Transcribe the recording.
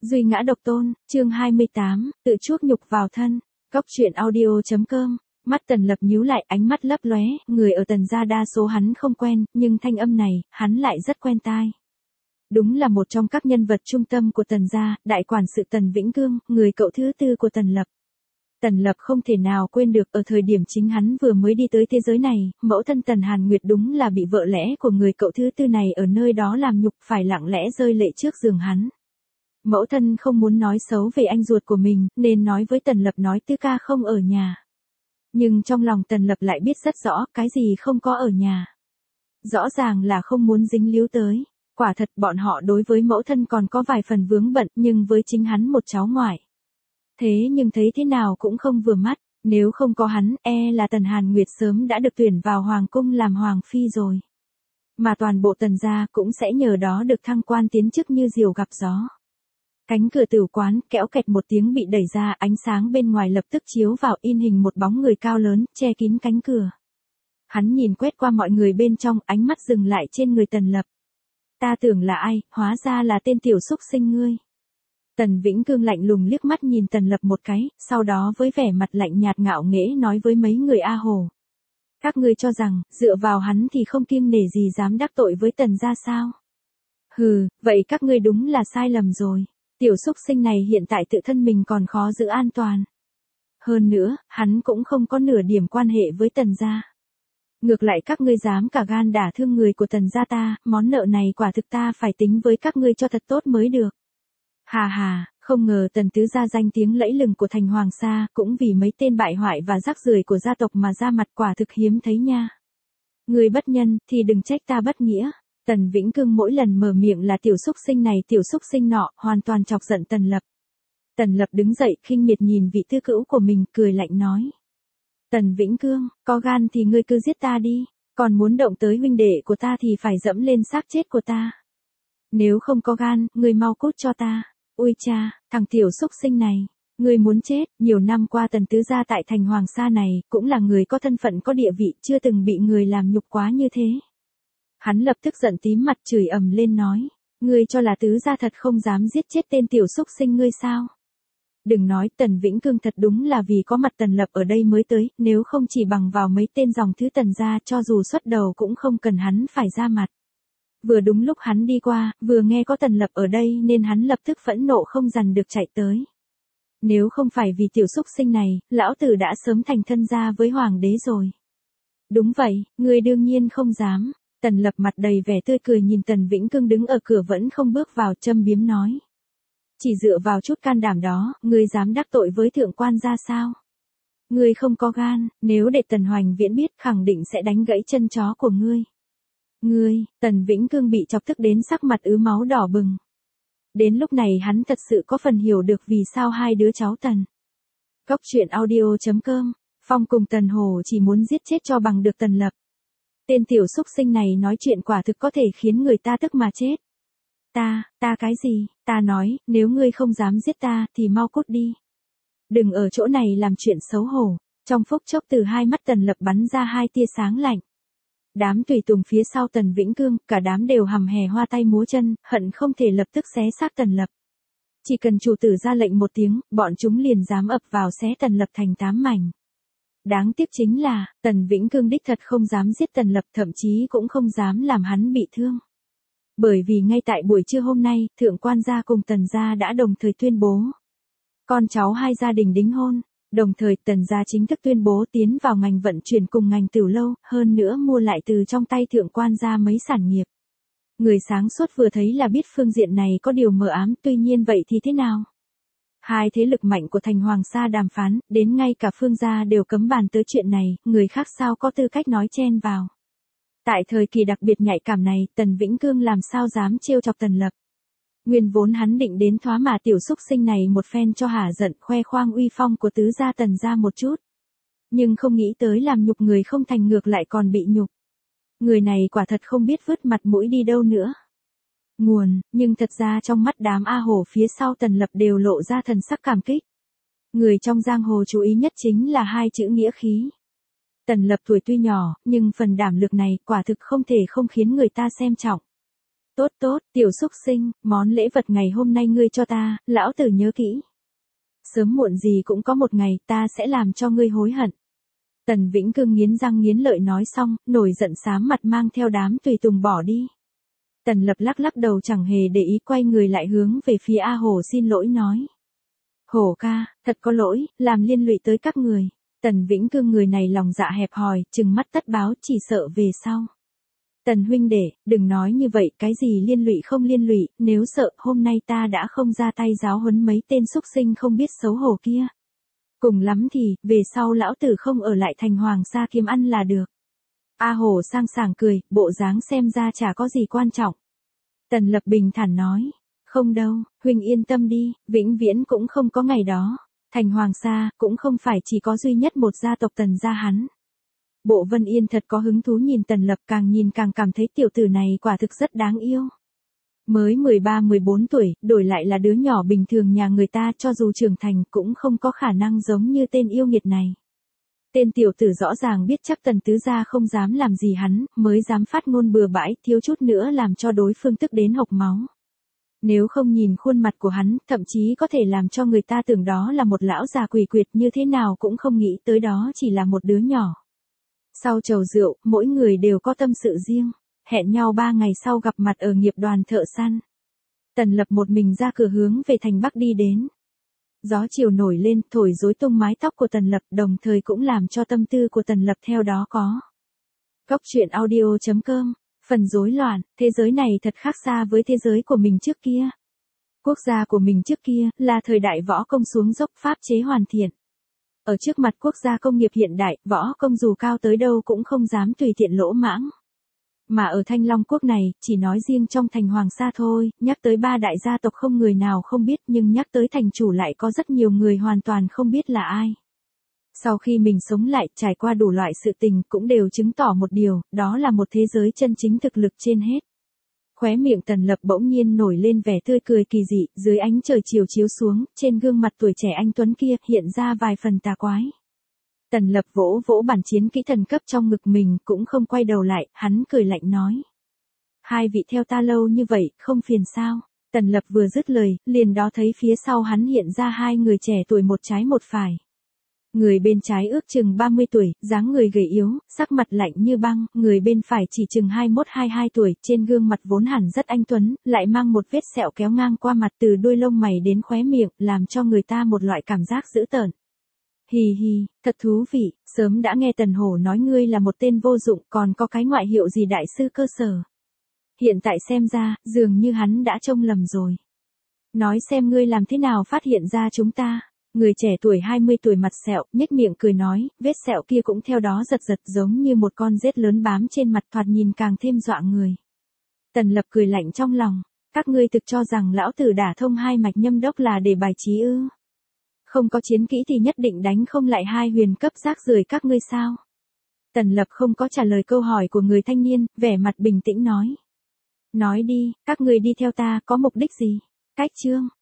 Duy ngã độc tôn, chương 28, tự chuốc nhục vào thân. Góc truyện audio.com. Mắt Tần Lập nhíu lại, ánh mắt lấp lóe, người ở Tần gia đa số hắn không quen, nhưng thanh âm này, hắn lại rất quen tai. Đúng là một trong các nhân vật trung tâm của Tần gia, đại quản sự Tần Vĩnh Cương, người cậu thứ tư của Tần Lập. Tần Lập không thể nào quên được, ở thời điểm chính hắn vừa mới đi tới thế giới này, mẫu thân Tần Hàn Nguyệt đúng là bị vợ lẽ của người cậu thứ tư này ở nơi đó làm nhục, phải lặng lẽ rơi lệ trước giường hắn. Mẫu thân không muốn nói xấu về anh ruột của mình, nên nói với Tần Lập nói Tư ca không ở nhà. Nhưng trong lòng Tần Lập lại biết rất rõ, cái gì không có ở nhà. Rõ ràng là không muốn dính líu tới. Quả thật bọn họ đối với mẫu thân còn có vài phần vướng bận, nhưng với chính hắn một cháu ngoại. Thế nhưng thấy thế nào cũng không vừa mắt, nếu không có hắn, là Tần Hàn Nguyệt sớm đã được tuyển vào hoàng cung làm hoàng phi rồi. Mà toàn bộ Tần gia cũng sẽ nhờ đó được thăng quan tiến chức như diều gặp gió. Cánh cửa tửu quán kéo kẹt một tiếng bị đẩy ra, ánh sáng bên ngoài lập tức chiếu vào, in hình một bóng người cao lớn, che kín cánh cửa. Hắn nhìn quét qua mọi người bên trong, ánh mắt dừng lại trên người Tần Lập. Ta tưởng là ai, hóa ra là tên tiểu xúc sinh ngươi. Tần Vĩnh Cương lạnh lùng liếc mắt nhìn Tần Lập một cái, sau đó với vẻ mặt lạnh nhạt ngạo nghễ nói với mấy người A Hồ. Các ngươi cho rằng, dựa vào hắn thì không kiêng nể gì dám đắc tội với Tần gia sao? Hừ, vậy các ngươi đúng là sai lầm rồi. Tiểu xúc sinh này hiện tại tự thân mình còn khó giữ an toàn. Hơn nữa, hắn cũng không có nửa điểm quan hệ với Tần gia. Ngược lại các ngươi dám cả gan đả thương người của Tần gia ta, món nợ này quả thực ta phải tính với các ngươi cho thật tốt mới được. Hà hà, không ngờ Tần tứ gia danh tiếng lẫy lừng của thành Hoàng Sa, cũng vì mấy tên bại hoại và rác rưởi của gia tộc mà ra mặt, quả thực hiếm thấy nha. Ngươi bất nhân, thì đừng trách ta bất nghĩa. Tần Vĩnh Cương mỗi lần mở miệng là tiểu xúc sinh này tiểu xúc sinh nọ, hoàn toàn chọc giận Tần Lập. Tần Lập đứng dậy, khinh miệt nhìn vị thư cữu của mình, cười lạnh nói. Tần Vĩnh Cương, có gan thì ngươi cứ giết ta đi, còn muốn động tới huynh đệ của ta thì phải dẫm lên xác chết của ta. Nếu không có gan, ngươi mau cút cho ta. Ui cha, thằng tiểu xúc sinh này, ngươi muốn chết. Nhiều năm qua Tần tứ gia tại thành Hoàng Sa này, cũng là người có thân phận có địa vị, chưa từng bị người làm nhục quá như thế. Hắn lập tức giận tím mặt chửi ầm lên nói, ngươi cho là tứ gia thật không dám giết chết tên tiểu xúc sinh ngươi sao? Đừng nói, Tần Vĩnh Cương thật đúng là vì có mặt Tần Lập ở đây mới tới, nếu không chỉ bằng vào mấy tên dòng thứ Tần gia, cho dù xuất đầu cũng không cần hắn phải ra mặt. Vừa đúng lúc hắn đi qua, vừa nghe có Tần Lập ở đây nên hắn lập tức phẫn nộ không dằn được chạy tới. Nếu không phải vì tiểu xúc sinh này, lão tử đã sớm thành thân gia với hoàng đế rồi. Đúng vậy, ngươi đương nhiên không dám. Tần Lập mặt đầy vẻ tươi cười nhìn Tần Vĩnh Cương đứng ở cửa vẫn không bước vào, châm biếm nói. Chỉ dựa vào chút can đảm đó, ngươi dám đắc tội với thượng quan gia sao? Ngươi không có gan, nếu để Tần Hoành Viễn biết khẳng định sẽ đánh gãy chân chó của ngươi. Ngươi, Tần Vĩnh Cương bị chọc tức đến sắc mặt ứ máu đỏ bừng. Đến lúc này hắn thật sự có phần hiểu được vì sao hai đứa cháu Tần. Góc truyện audio.com, Phong cùng Tần Hồ chỉ muốn giết chết cho bằng được Tần Lập. Tên tiểu xúc sinh này nói chuyện quả thực có thể khiến người ta tức mà chết. Ta cái gì, ta nói, nếu ngươi không dám giết ta, thì mau cút đi. Đừng ở chỗ này làm chuyện xấu hổ. Trong phút chốc từ hai mắt Tần Lập bắn ra hai tia sáng lạnh. Đám tùy tùng phía sau Tần Vĩnh Cương, cả đám đều hầm hè hoa tay múa chân, hận không thể lập tức xé xác Tần Lập. Chỉ cần chủ tử ra lệnh một tiếng, bọn chúng liền dám ập vào xé Tần Lập thành 8 mảnh. Đáng tiếc chính là, Tần Vĩnh Cương đích thật không dám giết Tần Lập, thậm chí cũng không dám làm hắn bị thương. Bởi vì ngay tại buổi trưa hôm nay, thượng quan gia cùng Tần gia đã đồng thời tuyên bố. Con cháu hai gia đình đính hôn, đồng thời Tần gia chính thức tuyên bố tiến vào ngành vận chuyển cùng ngành tửu lâu, hơn nữa mua lại từ trong tay thượng quan gia mấy sản nghiệp. Người sáng suốt vừa thấy là biết phương diện này có điều mờ ám, tuy nhiên vậy thì thế nào? Hai thế lực mạnh của thành Hoàng Sa đàm phán, đến ngay cả Phương gia đều cấm bàn tới chuyện này, người khác sao có tư cách nói chen vào. Tại thời kỳ đặc biệt nhạy cảm này, Tần Vĩnh Cương làm sao dám trêu chọc Tần Lập. Nguyên vốn hắn định đến thoá mạ tiểu xúc sinh này một phen cho hả giận, khoe khoang uy phong của tứ gia Tần gia một chút. Nhưng không nghĩ tới làm nhục người không thành ngược lại còn bị nhục. Người này quả thật không biết vứt mặt mũi đi đâu nữa. Nhưng thật ra trong mắt đám A Hồ phía sau Tần Lập đều lộ ra thần sắc cảm kích. Người trong giang hồ chú ý nhất chính là hai chữ nghĩa khí. Tần Lập tuổi tuy nhỏ, nhưng phần đảm lực này quả thực không thể không khiến người ta xem trọng. Tốt tốt, tiểu xúc sinh, món lễ vật ngày hôm nay ngươi cho ta, lão tử nhớ kỹ. Sớm muộn gì cũng có một ngày ta sẽ làm cho ngươi hối hận. Tần Vĩnh Cương nghiến răng nghiến lợi nói xong, nổi giận xám mặt mang theo đám tùy tùng bỏ đi. Tần Lập lắc lắc đầu chẳng hề để ý, quay người lại hướng về phía A Hổ xin lỗi nói. Hổ ca, thật có lỗi, làm liên lụy tới các người. Tần Vĩnh Cương người này lòng dạ hẹp hòi, trừng mắt tất báo, chỉ sợ về sau. Tần huynh đệ, đừng nói như vậy, cái gì liên lụy không liên lụy, nếu sợ hôm nay ta đã không ra tay giáo huấn mấy tên xúc sinh không biết xấu hổ kia. Cùng lắm thì, về sau lão tử không ở lại thành Hoàng Sa kiếm ăn là được. A Hổ sang sảng cười, bộ dáng xem ra chả có gì quan trọng. Tần Lập bình thản nói, không đâu, huynh yên tâm đi, vĩnh viễn cũng không có ngày đó. Thành Hoàng Sa, cũng không phải chỉ có duy nhất một gia tộc Tần gia hắn. Bộ Vân Yên thật có hứng thú nhìn Tần Lập, càng nhìn càng cảm thấy tiểu tử này quả thực rất đáng yêu. Mới 13-14 tuổi, đổi lại là đứa nhỏ bình thường nhà người ta, cho dù trưởng thành cũng không có khả năng giống như tên yêu nghiệt này. Tên tiểu tử rõ ràng biết chắc Tần tứ gia không dám làm gì hắn, mới dám phát ngôn bừa bãi, thiếu chút nữa làm cho đối phương tức đến hộc máu. Nếu không nhìn khuôn mặt của hắn, thậm chí có thể làm cho người ta tưởng đó là một lão già quỷ quyệt, như thế nào cũng không nghĩ tới đó chỉ là một đứa nhỏ. Sau chầu rượu, mỗi người đều có tâm sự riêng, hẹn nhau 3 ngày sau gặp mặt ở nghiệp đoàn thợ săn. Tần Lập một mình ra cửa hướng về thành Bắc đi đến. Gió chiều nổi lên, thổi rối tung mái tóc của Tần Lập, đồng thời cũng làm cho tâm tư của Tần Lập theo đó có. Góc truyện audio.com, phần rối loạn, thế giới này thật khác xa với thế giới của mình trước kia. Quốc gia của mình trước kia, là thời đại võ công xuống dốc, pháp chế hoàn thiện. Ở trước mặt quốc gia công nghiệp hiện đại, võ công dù cao tới đâu cũng không dám tùy tiện lỗ mãng. Mà ở Thanh Long quốc này, chỉ nói riêng trong thành Hoàng Sa thôi, nhắc tới 3 đại gia tộc không người nào không biết, nhưng nhắc tới thành chủ lại có rất nhiều người hoàn toàn không biết là ai. Sau khi mình sống lại, trải qua đủ loại sự tình, cũng đều chứng tỏ một điều, đó là một thế giới chân chính thực lực trên hết. Khóe miệng Tần Lập bỗng nhiên nổi lên vẻ tươi cười kỳ dị, dưới ánh trời chiều chiếu xuống, trên gương mặt tuổi trẻ anh tuấn kia, hiện ra vài phần tà quái. Tần Lập vỗ vỗ bản chiến kỹ thần cấp trong ngực mình, cũng không quay đầu lại, hắn cười lạnh nói. Hai vị theo ta lâu như vậy, không phiền sao? Tần Lập vừa dứt lời, liền đó thấy phía sau hắn hiện ra 2 người trẻ tuổi một trái một phải. Người bên trái ước chừng 30 tuổi, dáng người gầy yếu, sắc mặt lạnh như băng, người bên phải chỉ chừng 21-22 tuổi, trên gương mặt vốn hẳn rất anh tuấn, lại mang một vết sẹo kéo ngang qua mặt từ đuôi lông mày đến khóe miệng, làm cho người ta một loại cảm giác dữ tợn. Hì hì, thật thú vị, sớm đã nghe Tần Hổ nói ngươi là một tên vô dụng, còn có cái ngoại hiệu gì đại sư cơ sở. Hiện tại xem ra, dường như hắn đã trông lầm rồi. Nói xem ngươi làm thế nào phát hiện ra chúng ta. Người trẻ tuổi 20 tuổi mặt sẹo, nhếch miệng cười nói, vết sẹo kia cũng theo đó giật giật giống như một con rết lớn bám trên mặt, thoạt nhìn càng thêm dọa người. Tần Lập cười lạnh trong lòng, các ngươi thực cho rằng lão tử đả thông 2 mạch nhâm đốc là để bài trí ư? Không có chiến kỹ thì nhất định đánh không lại 2 huyền cấp rác rưởi các ngươi sao? Tần Lập không có trả lời câu hỏi của người thanh niên, vẻ mặt bình tĩnh nói. Nói đi, các ngươi đi theo ta có mục đích gì? Cách chương